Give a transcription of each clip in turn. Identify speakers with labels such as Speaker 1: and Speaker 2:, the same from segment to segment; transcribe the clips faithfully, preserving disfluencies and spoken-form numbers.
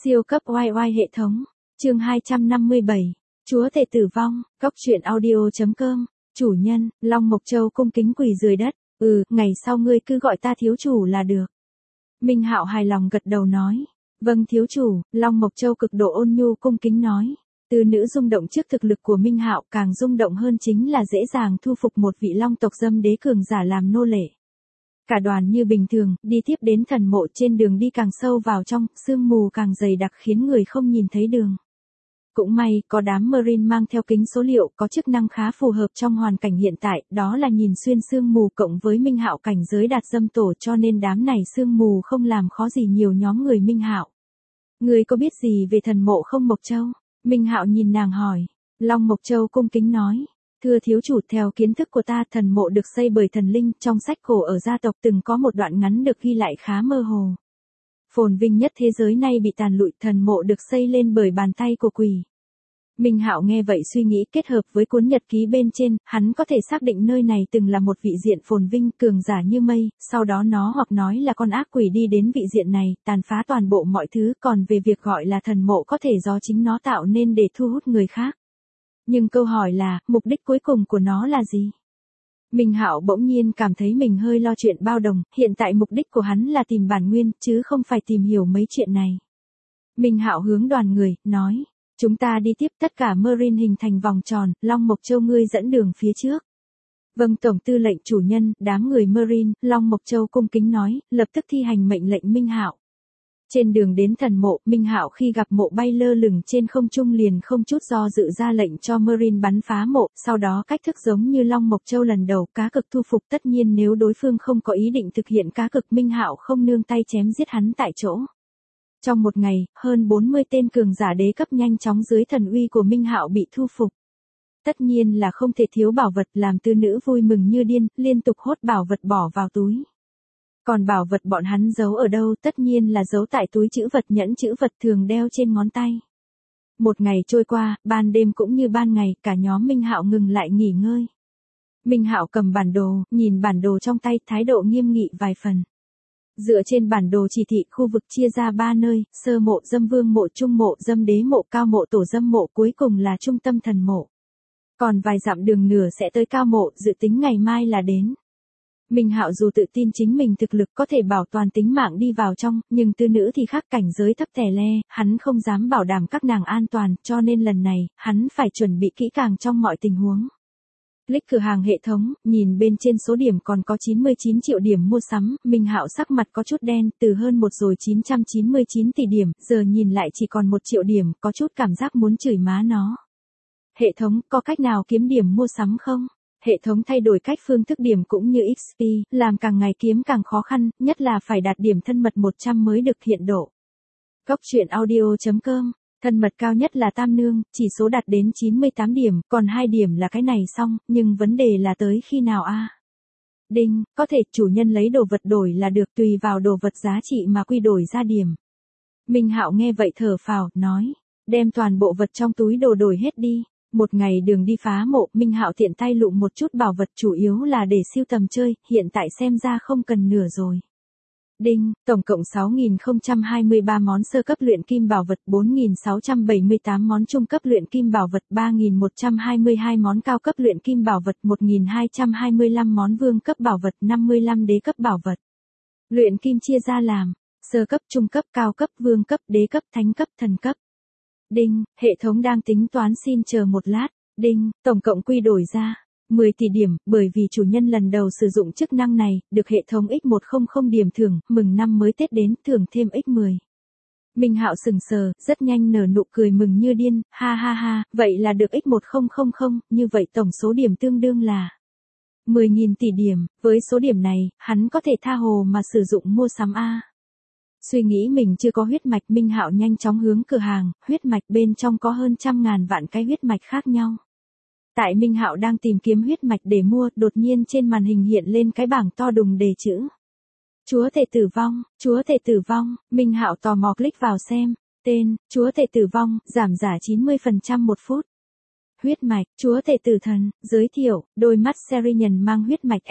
Speaker 1: Siêu cấp oai oai hệ thống. Chương hai trăm năm mươi bảy. Chúa tể tử vong. Cóc truyện audio chấm com. Chủ nhân, Long Mộc Châu cung kính quỳ dưới đất. Ừ, ngày sau ngươi cứ gọi ta thiếu chủ là được. Minh Hạo hài lòng gật đầu nói. Vâng thiếu chủ. Long Mộc Châu cực độ ôn nhu cung kính nói. Từ nữ rung động trước thực lực của Minh Hạo, càng rung động hơn chính là dễ dàng thu phục một vị Long tộc dâm đế cường giả làm nô lệ. Cả đoàn như bình thường, đi tiếp đến thần mộ, trên đường đi càng sâu vào trong, sương mù càng dày đặc khiến người không nhìn thấy đường. Cũng may, có đám Marine mang theo kính số liệu, có chức năng khá phù hợp trong hoàn cảnh hiện tại, đó là nhìn xuyên sương mù cộng với Minh Hạo cảnh giới đạt dâm tổ, cho nên đám này sương mù không làm khó gì nhiều nhóm người Minh Hạo. Người có biết gì về thần mộ không Mộc Châu? Minh Hạo nhìn nàng hỏi. Long Mộc Châu cung kính nói. Thưa thiếu chủ, theo kiến thức của ta, thần mộ được xây bởi thần linh, trong sách cổ ở gia tộc từng có một đoạn ngắn được ghi lại khá mơ hồ. Phồn vinh nhất thế giới nay bị tàn lụi, thần mộ được xây lên bởi bàn tay của quỷ. Minh Hạo nghe vậy suy nghĩ, kết hợp với cuốn nhật ký bên trên, hắn có thể xác định nơi này từng là một vị diện phồn vinh, cường giả như mây, sau đó nó hoặc nói là con ác quỷ đi đến vị diện này, tàn phá toàn bộ mọi thứ, còn về việc gọi là thần mộ có thể do chính nó tạo nên để thu hút người khác. Nhưng câu hỏi là, mục đích cuối cùng của nó là gì? Minh Hạo bỗng nhiên cảm thấy mình hơi lo chuyện bao đồng, hiện tại mục đích của hắn là tìm bản nguyên, chứ không phải tìm hiểu mấy chuyện này. Minh Hạo hướng đoàn người, nói, chúng ta đi tiếp, tất cả Marine hình thành vòng tròn, Long Mộc Châu ngươi dẫn đường phía trước. Vâng tổng tư lệnh chủ nhân, đám người Marine, Long Mộc Châu cung kính nói, lập tức thi hành mệnh lệnh Minh Hạo. Trên đường đến thần mộ, Minh Hạo khi gặp mộ bay lơ lửng trên không trung liền không chút do dự ra lệnh cho Marine bắn phá mộ, sau đó cách thức giống như Long Mộc Châu lần đầu, cá cực thu phục, tất nhiên nếu đối phương không có ý định thực hiện cá cực, Minh Hạo không nương tay chém giết hắn tại chỗ. Trong một ngày, hơn bốn mươi tên cường giả đế cấp nhanh chóng dưới thần uy của Minh Hạo bị thu phục. Tất nhiên là không thể thiếu bảo vật, làm tư nữ vui mừng như điên, liên tục hốt bảo vật bỏ vào túi. Còn bảo vật bọn hắn giấu ở đâu, tất nhiên là giấu tại túi trữ vật, nhẫn trữ vật thường đeo trên ngón tay. Một ngày trôi qua, ban đêm cũng như ban ngày, cả nhóm Minh Hạo ngừng lại nghỉ ngơi. Minh Hạo cầm bản đồ, nhìn bản đồ trong tay, thái độ nghiêm nghị vài phần. Dựa trên bản đồ chỉ thị, khu vực chia ra ba nơi, sơ mộ, dâm vương mộ, trung mộ, dâm đế mộ, cao mộ, tổ dâm mộ, cuối cùng là trung tâm thần mộ. Còn vài dặm đường nửa sẽ tới cao mộ, dự tính ngày mai là đến. Minh Hạo dù tự tin chính mình thực lực có thể bảo toàn tính mạng đi vào trong, nhưng tư nữ thì khác, cảnh giới thấp tè le, hắn không dám bảo đảm các nàng an toàn, cho nên lần này, hắn phải chuẩn bị kỹ càng trong mọi tình huống. Click cửa hàng hệ thống, nhìn bên trên số điểm còn có chín mươi chín triệu điểm mua sắm, Minh Hạo sắc mặt có chút đen, từ hơn một rồi chín trăm chín mươi chín tỷ điểm, giờ nhìn lại chỉ còn một triệu điểm, có chút cảm giác muốn chửi má nó. Hệ thống, có cách nào kiếm điểm mua sắm không? Hệ thống thay đổi cách phương thức điểm cũng như ích pê, làm càng ngày kiếm càng khó khăn, nhất là phải đạt điểm thân mật một trăm mới được hiện độ. Cóc truyện audio chấm com. Thân mật cao nhất là tam nương, chỉ số đạt đến chín mươi tám điểm, còn hai điểm là cái này xong, nhưng vấn đề là tới khi nào a? À? Đinh, có thể chủ nhân lấy đồ vật đổi là được, tùy vào đồ vật giá trị mà quy đổi ra điểm. Minh Hạo nghe vậy thở phào, nói, đem toàn bộ vật trong túi đồ đổi hết đi. Một ngày đường đi phá mộ, Minh Hạo tiện tay lụm một chút bảo vật, chủ yếu là để siêu tầm chơi, hiện tại xem ra không cần nửa rồi. Đinh, tổng cộng sáu nghìn không trăm hai mươi ba món sơ cấp luyện kim bảo vật, bốn nghìn sáu trăm bảy mươi tám món trung cấp luyện kim bảo vật, ba nghìn một trăm hai mươi hai món cao cấp luyện kim bảo vật, một nghìn hai trăm hai mươi lăm món vương cấp bảo vật, năm mươi lăm đế cấp bảo vật. Luyện kim chia ra làm sơ cấp, trung cấp, cao cấp, vương cấp, đế cấp, thánh cấp, thần cấp. Đinh, hệ thống đang tính toán, xin chờ một lát. Đinh, tổng cộng quy đổi ra mười tỷ điểm, bởi vì chủ nhân lần đầu sử dụng chức năng này, được hệ thống x một trăm điểm thưởng, mừng năm mới Tết đến, thưởng thêm x mười. Minh Hạo sừng sờ, rất nhanh nở nụ cười mừng như điên, ha ha ha, vậy là được x một trăm, như vậy tổng số điểm tương đương là mười nghìn tỷ điểm, với số điểm này, hắn có thể tha hồ mà sử dụng mua sắm a. Suy nghĩ mình chưa có huyết mạch, Minh Hạo nhanh chóng hướng cửa hàng, huyết mạch bên trong có hơn trăm ngàn vạn cái huyết mạch khác nhau. Tại Minh Hạo đang tìm kiếm huyết mạch để mua, đột nhiên trên màn hình hiện lên cái bảng to đùng đề chữ. Chúa tể tử vong, chúa tể tử vong, Minh Hạo tò mò click vào xem. Tên, chúa tể tử vong, giảm giá chín mươi phần trăm một phút. Huyết mạch, chúa tể tử thần, giới thiệu, đôi mắt Sarian mang huyết mạch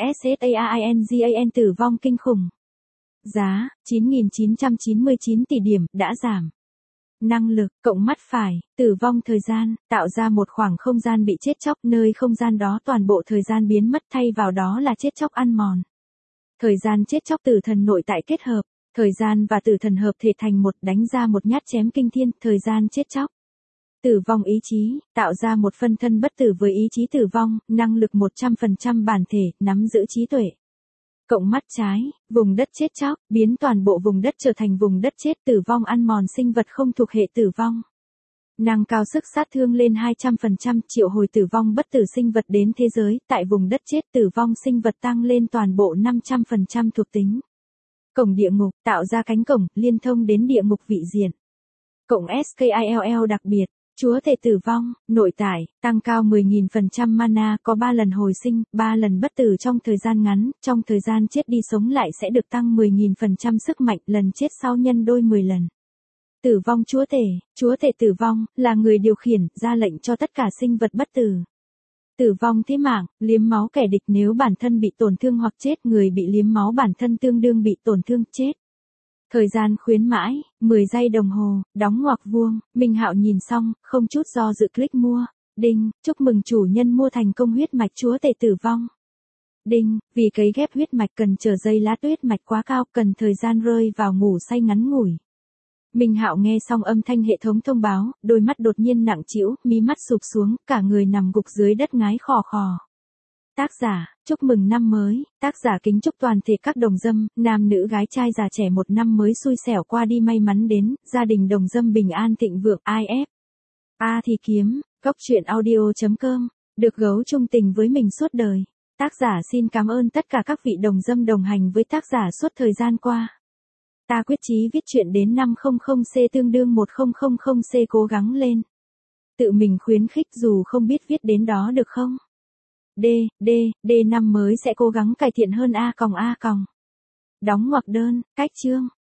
Speaker 1: Saingan tử vong kinh khủng. Giá, chín nghìn chín trăm chín mươi chín tỷ điểm, đã giảm. năng lực, cộng mắt phải, tử vong thời gian, tạo ra một khoảng không gian bị chết chóc, nơi không gian đó toàn bộ thời gian biến mất thay vào đó là chết chóc ăn mòn. Thời gian chết chóc tử thần nội tại kết hợp, thời gian và tử thần hợp thể thành một, đánh ra một nhát chém kinh thiên, thời gian chết chóc. Tử vong ý chí, tạo ra một phân thân bất tử với ý chí tử vong, năng lực một trăm phần trăm bản thể, nắm giữ trí tuệ. Cộng mắt trái, vùng đất chết chóc, biến toàn bộ vùng đất trở thành vùng đất chết, tử vong ăn mòn sinh vật không thuộc hệ tử vong. Nâng cao sức sát thương lên hai trăm phần trăm, triệu hồi tử vong bất tử sinh vật đến thế giới, tại vùng đất chết tử vong sinh vật tăng lên toàn bộ năm trăm phần trăm thuộc tính. Cổng địa ngục, tạo ra cánh cổng, liên thông đến địa ngục vị diện. Cộng skill đặc biệt, chúa tể tử vong, nội tại, tăng cao mười nghìn phần trăm mana, có ba lần hồi sinh, ba lần bất tử trong thời gian ngắn, trong thời gian chết đi sống lại sẽ được tăng mười nghìn phần trăm sức mạnh, lần chết sau nhân đôi mười lần. Tử vong chúa tể, chúa tể tử vong, là người điều khiển, ra lệnh cho tất cả sinh vật bất tử. Tử vong thế mạng, liếm máu kẻ địch nếu bản thân bị tổn thương hoặc chết, người bị liếm máu bản thân tương đương bị tổn thương, chết. Thời gian khuyến mãi, mười giây đồng hồ, đóng ngoặc vuông, Minh Hạo nhìn xong, không chút do dự click mua. Đinh, chúc mừng chủ nhân mua thành công huyết mạch chúa tể tử vong. Đinh, vì cấy ghép huyết mạch cần chờ dây lá tuyết mạch quá cao, cần thời gian rơi vào ngủ say ngắn ngủi. Minh Hạo nghe xong âm thanh hệ thống thông báo, đôi mắt đột nhiên nặng trĩu, mí mắt sụp xuống, cả người nằm gục dưới đất ngái khò khò. Tác giả, chúc mừng năm mới, tác giả kính chúc toàn thể các đồng dâm, nam nữ gái trai già trẻ một năm mới xui xẻo qua đi may mắn đến, gia đình đồng dâm bình an thịnh vượng, i ép. A thì kiếm, góc truyện audio chấm com, được gấu trung tình với mình suốt đời. Tác giả xin cảm ơn tất cả các vị đồng dâm đồng hành với tác giả suốt thời gian qua. Ta quyết chí viết chuyện đến năm trăm C tương đương một nghìn C, cố gắng lên. Tự mình khuyến khích dù không biết viết đến đó được không? D, D, D năm mới sẽ cố gắng cải thiện hơn A còng A còng. Đóng ngoặc đơn, cách chương.